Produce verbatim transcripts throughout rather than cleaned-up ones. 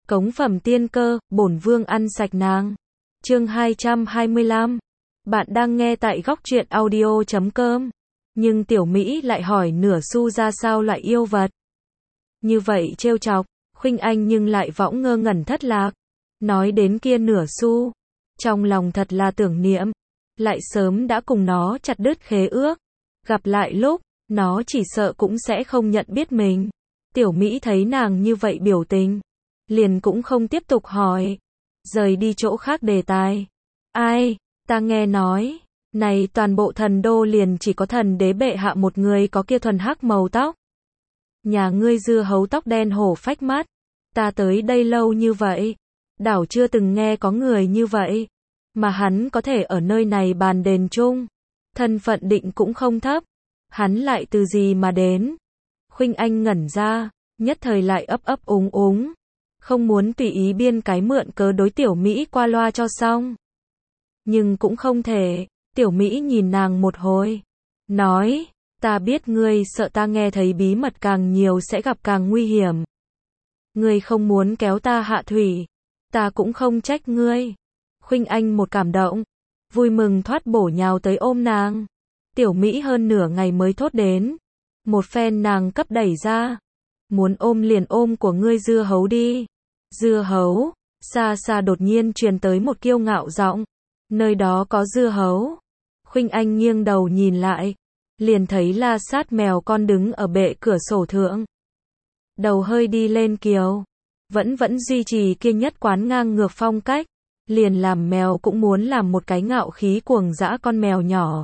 Cống phẩm tiên cơ, bổn vương ăn sạch nàng. Chương hai trăm hai mươi lăm. Bạn đang nghe tại góc truyện audio chấm com. Nhưng Tiểu Mỹ lại hỏi nửa xu ra sao lại yêu vật. Như vậy trêu chọc, Khuynh Anh nhưng lại võng ngơ ngẩn thất lạc. Nói đến kia nửa xu, trong lòng thật là tưởng niệm, lại sớm đã cùng nó chặt đứt khế ước. Gặp lại lúc, nó chỉ sợ cũng sẽ không nhận biết mình. Tiểu Mỹ thấy nàng như vậy biểu tình, liền cũng không tiếp tục hỏi, rời đi chỗ khác đề tài. Ai, ta nghe nói, này toàn bộ thần đô liền chỉ có thần đế bệ hạ một người có kia thuần hắc màu tóc. Nhà ngươi dưa hấu tóc đen hổ phách mắt, ta tới đây lâu như vậy, đảo chưa từng nghe có người như vậy, mà hắn có thể ở nơi này bàn đền chung, thân phận định cũng không thấp, hắn lại từ gì mà đến? Khuynh Anh ngẩn ra, nhất thời lại ấp ấp úng úng, không muốn tùy ý biên cái mượn cớ đối Tiểu Mỹ qua loa cho xong. Nhưng cũng không thể, Tiểu Mỹ nhìn nàng một hồi, nói, ta biết ngươi sợ ta nghe thấy bí mật càng nhiều sẽ gặp càng nguy hiểm. Ngươi không muốn kéo ta hạ thủy, ta cũng không trách ngươi. Khuynh Anh một cảm động, vui mừng thoát bổ nhào tới ôm nàng. Tiểu Mỹ hơn nửa ngày mới thốt đến, một phen nàng cấp đẩy ra, muốn ôm liền ôm của ngươi dưa hấu đi. Dưa hấu, xa xa đột nhiên truyền tới một kiêu ngạo giọng, nơi đó có dưa hấu. Khuynh Anh nghiêng đầu nhìn lại, liền thấy La Sát mèo con đứng ở bệ cửa sổ thượng. Đầu hơi đi lên kiều, vẫn vẫn duy trì kia nhất quán ngang ngược phong cách, liền làm mèo cũng muốn làm một cái ngạo khí cuồng dã con mèo nhỏ.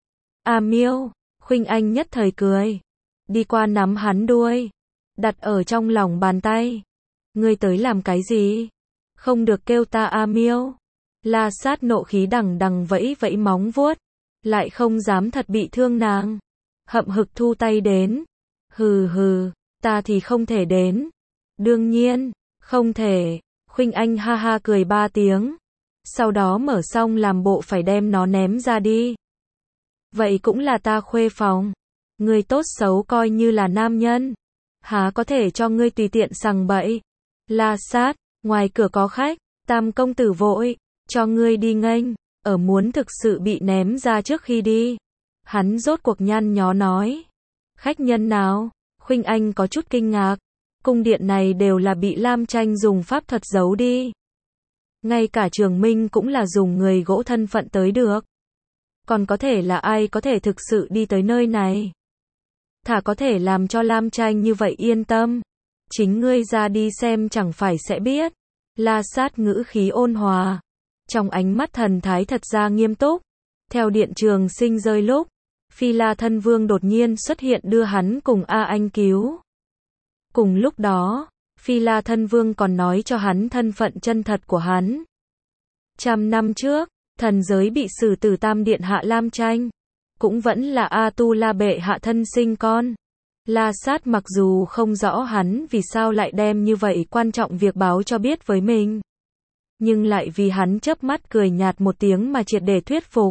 A Miêu, Khuynh Anh nhất thời cười, đi qua nắm hắn đuôi, đặt ở trong lòng bàn tay. Ngươi tới làm cái gì? Không được kêu ta A Miêu. La Sát nộ khí đằng đằng vẫy vẫy móng vuốt, lại không dám thật bị thương nàng. Hậm hực thu tay đến. Hừ hừ, ta thì không thể đến. Đương nhiên, không thể. Khuynh Anh ha ha cười ba tiếng. Sau đó mở xong làm bộ phải đem nó ném ra đi. Vậy cũng là ta khuê phòng. Ngươi tốt xấu coi như là nam nhân, há có thể cho ngươi tùy tiện sằng bậy. La Sát, ngoài cửa có khách, Tam công tử vội, cho ngươi đi nghênh, ở muốn thực sự bị ném ra trước khi đi. Hắn rốt cuộc nhăn nhó nói. Khách nhân nào? Khuynh Anh có chút kinh ngạc. Cung điện này đều là bị Lam Tranh dùng pháp thuật giấu đi. Ngay cả Trường Minh cũng là dùng người gỗ thân phận tới được. Còn có thể là ai có thể thực sự đi tới nơi này? Thả có thể làm cho Lam Tranh như vậy yên tâm. Chính ngươi ra đi xem chẳng phải sẽ biết. La Sát ngữ khí ôn hòa, trong ánh mắt thần thái thật ra nghiêm túc. Theo điện Trường Sinh rơi lúc, Phi La thân vương đột nhiên xuất hiện đưa hắn cùng A Anh cứu. Cùng lúc đó, Phi La thân vương còn nói cho hắn thân phận chân thật của hắn. Trăm năm trước, thần giới bị xử tử Tam điện hạ Lam Tranh, cũng vẫn là A Tu La bệ hạ thân sinh con. La Sát mặc dù không rõ hắn vì sao lại đem như vậy quan trọng việc báo cho biết với mình, nhưng lại vì hắn chớp mắt cười nhạt một tiếng mà triệt để thuyết phục.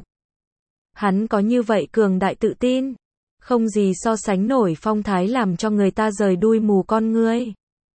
Hắn có như vậy cường đại tự tin, không gì so sánh nổi phong thái làm cho người ta rời đuôi mù con ngươi.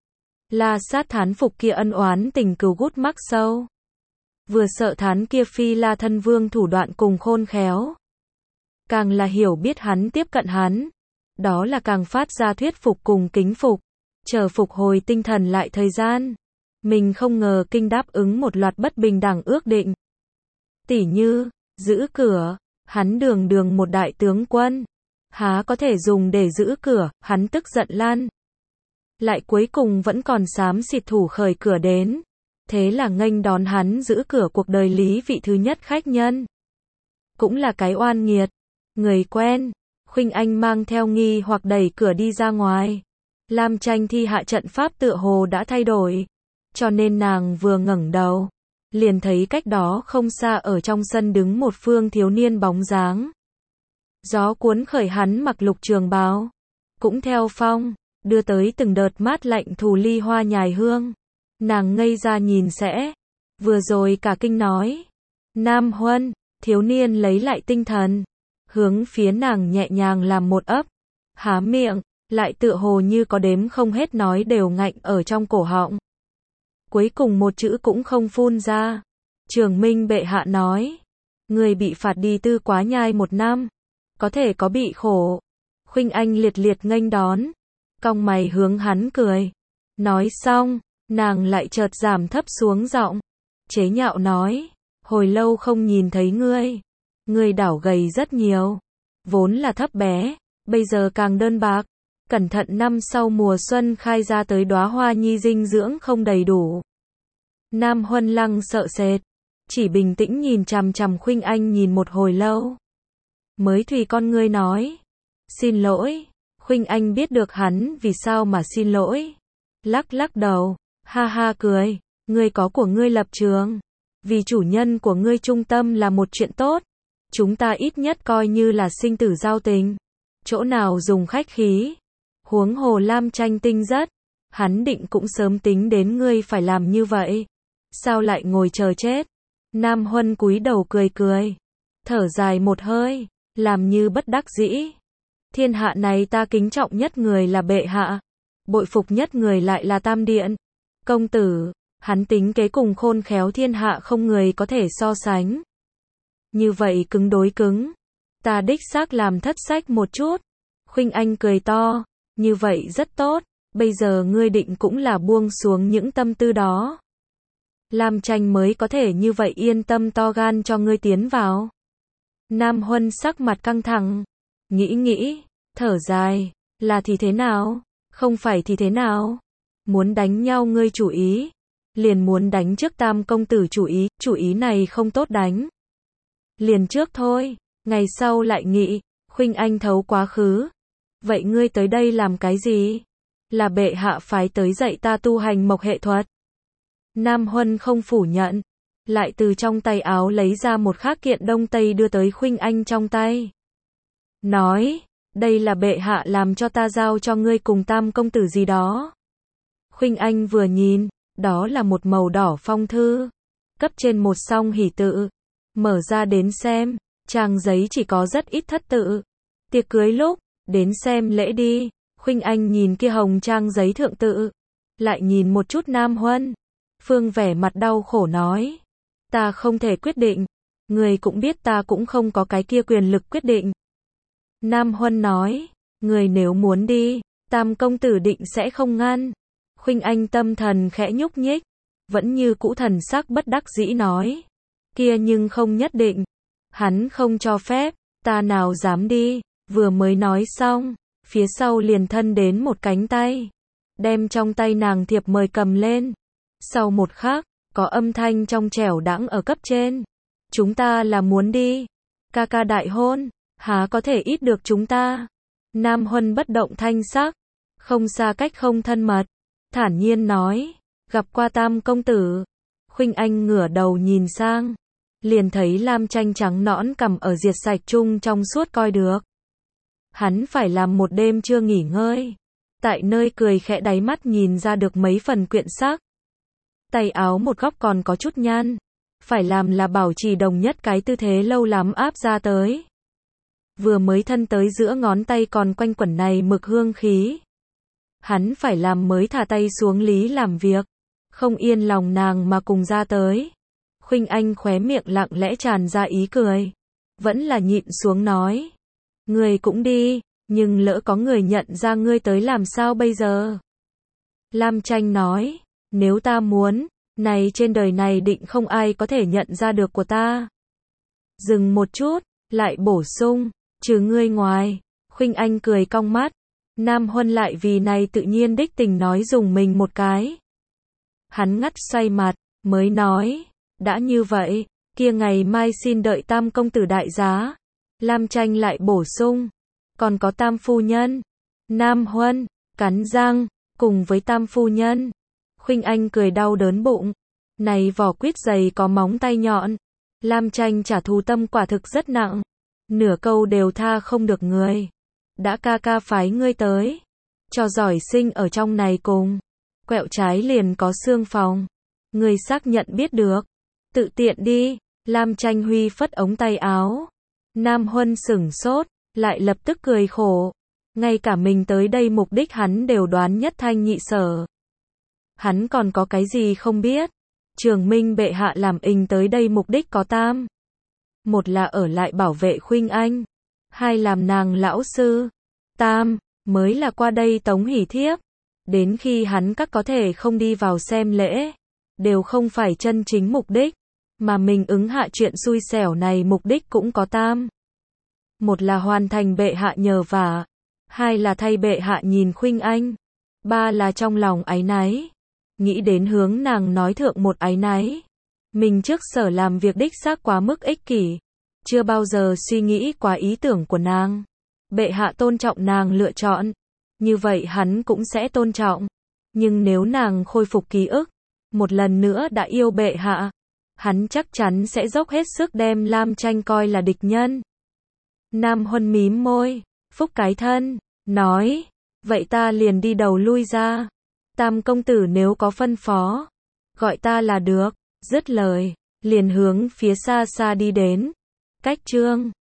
La Sát thán phục kia ân oán tình cừu gút mắc sâu, vừa sợ thán kia Phi La thân vương thủ đoạn cùng khôn khéo, càng là hiểu biết hắn tiếp cận hắn, đó là càng phát ra thuyết phục cùng kính phục. Chờ phục hồi tinh thần lại thời gian, mình không ngờ kinh đáp ứng một loạt bất bình đẳng ước định. Tỉ như, giữ cửa, hắn đường đường một đại tướng quân, há có thể dùng để giữ cửa, hắn tức giận lan. Lại cuối cùng vẫn còn xám xịt thủ khởi cửa đến, thế là nghênh đón hắn giữ cửa cuộc đời lý vị thứ nhất khách nhân. Cũng là cái oan nghiệt, người quen. Khuynh Anh mang theo nghi hoặc đẩy cửa đi ra ngoài. Lam Tranh thi hạ trận pháp tựa hồ đã thay đổi, cho nên nàng vừa ngẩng đầu, liền thấy cách đó không xa ở trong sân đứng một phương thiếu niên bóng dáng. Gió cuốn khởi hắn mặc lục trường bào, cũng theo phong, đưa tới từng đợt mát lạnh thù ly hoa nhài hương. Nàng ngây ra nhìn sẽ, vừa rồi cả kinh nói. Nam Huân, thiếu niên lấy lại tinh thần, hướng phía nàng nhẹ nhàng làm một ấp, há miệng, lại tựa hồ như có đếm không hết nói đều ngạnh ở trong cổ họng. cuối cùng một chữ cũng không phun ra. Trường Minh bệ hạ nói, người bị phạt đi tư quá nhai một năm, có thể có bị khổ. Khuynh Anh liệt liệt nghênh đón, cong mày hướng hắn cười. Nói xong, nàng lại chợt giảm thấp xuống giọng, chế nhạo nói, hồi lâu không nhìn thấy ngươi, ngươi đảo gầy rất nhiều, vốn là thấp bé, bây giờ càng đơn bạc, cẩn thận năm sau mùa xuân khai ra tới đóa hoa nhi dinh dưỡng không đầy đủ. Nam Huân Lăng sợ sệt, chỉ bình tĩnh nhìn chằm chằm Khuynh Anh nhìn một hồi lâu. Mới thùy con ngươi nói, xin lỗi. Khuynh Anh biết được hắn vì sao mà xin lỗi. Lắc lắc đầu, ha ha cười, ngươi có của ngươi lập trường. Vì chủ nhân của ngươi trung tâm là một chuyện tốt. Chúng ta ít nhất coi như là sinh tử giao tình. Chỗ nào dùng khách khí. Huống hồ Lam Tranh tinh rất. Hắn định cũng sớm tính đến ngươi phải làm như vậy. Sao lại ngồi chờ chết? Nam Huân cúi đầu cười cười. Thở dài một hơi, làm như bất đắc dĩ. Thiên hạ này ta kính trọng nhất người là bệ hạ. Bội phục nhất người lại là Tam Điện. Công tử, hắn tính kế cùng khôn khéo thiên hạ không người có thể so sánh. Như vậy cứng đối cứng. Ta đích xác làm thất sách một chút. Khuynh Anh cười to. Như vậy rất tốt. Bây giờ ngươi định cũng là buông xuống những tâm tư đó. Lam Tranh mới có thể như vậy yên tâm to gan cho ngươi tiến vào. Nam Huân sắc mặt căng thẳng. Nghĩ nghĩ, thở dài. Là thì thế nào? Không phải thì thế nào? Muốn đánh nhau ngươi chủ ý. Liền muốn đánh trước Tam công tử chủ ý. Chủ ý này không tốt đánh. Liền trước thôi. Ngày sau lại nghĩ. Khuynh Anh thấu quá khứ. Vậy ngươi tới đây làm cái gì? Là bệ hạ phái tới dạy ta tu hành mộc hệ thuật. Nam Huân không phủ nhận. Lại từ trong tay áo lấy ra một khác kiện đông tây đưa tới Khuynh Anh trong tay. Nói, đây là bệ hạ làm cho ta giao cho ngươi cùng Tam công tử gì đó. Khuynh Anh vừa nhìn, đó là một màu đỏ phong thư. Cấp trên một song hỷ tự. Mở ra đến xem, trang giấy chỉ có rất ít thất tự. Tiệc cưới lúc, đến xem lễ đi. Khuynh Anh nhìn kia hồng trang giấy thượng tự. Lại nhìn một chút Nam Huân. Phương vẻ mặt đau khổ nói. Ta không thể quyết định. Người cũng biết ta cũng không có cái kia quyền lực quyết định. Nam Huân nói. Người nếu muốn đi, Tam công tử định sẽ không ngăn. Khuynh Anh tâm thần khẽ nhúc nhích. Vẫn như cũ thần sắc bất đắc dĩ nói. Kia nhưng không nhất định. Hắn không cho phép. Ta nào dám đi. Vừa mới nói xong. Phía sau liền thân đến một cánh tay. Đem trong tay nàng thiệp mời cầm lên. Sau một khắc, có âm thanh trong trẻo đãng ở cấp trên. Chúng ta là muốn đi. Ca ca đại hôn, há có thể ít được chúng ta. Nam Huân bất động thanh sắc. Không xa cách không thân mật. Thản nhiên nói. Gặp qua Tam công tử. Khuynh Anh ngửa đầu nhìn sang. Liền thấy Lam Tranh trắng nõn cằm ở diệt sạch chung trong suốt coi được. Hắn phải làm một đêm chưa nghỉ ngơi. Tại nơi cười khẽ đáy mắt nhìn ra được mấy phần quyện sắc. Tay áo một góc còn có chút nhăn. Phải làm là bảo trì đồng nhất cái tư thế lâu lắm áp ra tới. Vừa mới thân tới giữa ngón tay còn quanh quẩn này mực hương khí. Hắn phải làm mới thả tay xuống lý làm việc. Không yên lòng nàng mà cùng ra tới. Khuynh Anh khóe miệng lặng lẽ tràn ra ý cười. Vẫn là nhịn xuống nói. Ngươi cũng đi, nhưng lỡ có người nhận ra ngươi tới làm sao bây giờ? Lam Tranh nói. Nếu ta muốn, này trên đời này định không ai có thể nhận ra được của ta. Dừng một chút, lại bổ sung, trừ ngươi ngoài. Khuynh Anh cười cong mắt. Nam Huân lại vì này tự nhiên đích tình nói dùng mình một cái. Hắn ngắt xoay mặt, mới nói, đã như vậy, kia ngày mai xin đợi Tam công tử đại giá. Lam Tranh lại bổ sung, còn có Tam phu nhân. Nam Huân, cắn răng, cùng với Tam phu nhân. Khuynh Anh cười đau đớn bụng. Này vỏ quýt dày có móng tay nhọn. Lam Tranh trả thù tâm quả thực rất nặng. Nửa câu đều tha không được người. Đã ca ca phái ngươi tới. Cho giỏi sinh ở trong này cùng. Quẹo trái liền có xương phòng. Ngươi xác nhận biết được. Tự tiện đi. Lam Tranh huy phất ống tay áo. Nam Huân sửng sốt. Lại lập tức cười khổ. Ngay cả mình tới đây mục đích hắn đều đoán nhất thanh nhị sở. Hắn còn có cái gì không biết? Trường Minh bệ hạ làm ình tới đây mục đích có tam. Một là ở lại bảo vệ Khuynh Anh. Hai làm nàng lão sư. Tam, mới là qua đây tống hỷ thiếp. Đến khi hắn các có thể không đi vào xem lễ. Đều không phải chân chính mục đích. Mà mình ứng hạ chuyện xui xẻo này mục đích cũng có tam. Một là hoàn thành bệ hạ nhờ vả. Hai là thay bệ hạ nhìn Khuynh Anh. Ba là trong lòng áy náy. Nghĩ đến hướng nàng nói thượng một áy náy. Mình trước sở làm việc đích xác quá mức ích kỷ. Chưa bao giờ suy nghĩ quá ý tưởng của nàng. Bệ hạ tôn trọng nàng lựa chọn. Như vậy hắn cũng sẽ tôn trọng. Nhưng nếu nàng khôi phục ký ức. Một lần nữa đã yêu bệ hạ. Hắn chắc chắn sẽ dốc hết sức đem Lam Tranh coi là địch nhân. Nam Huân mím môi. Phúc cái thân. Nói. Vậy ta liền đi đầu lui ra. Tam công tử nếu có phân phó. Gọi ta là được. Dứt lời. Liền hướng phía xa xa đi đến. Cách chương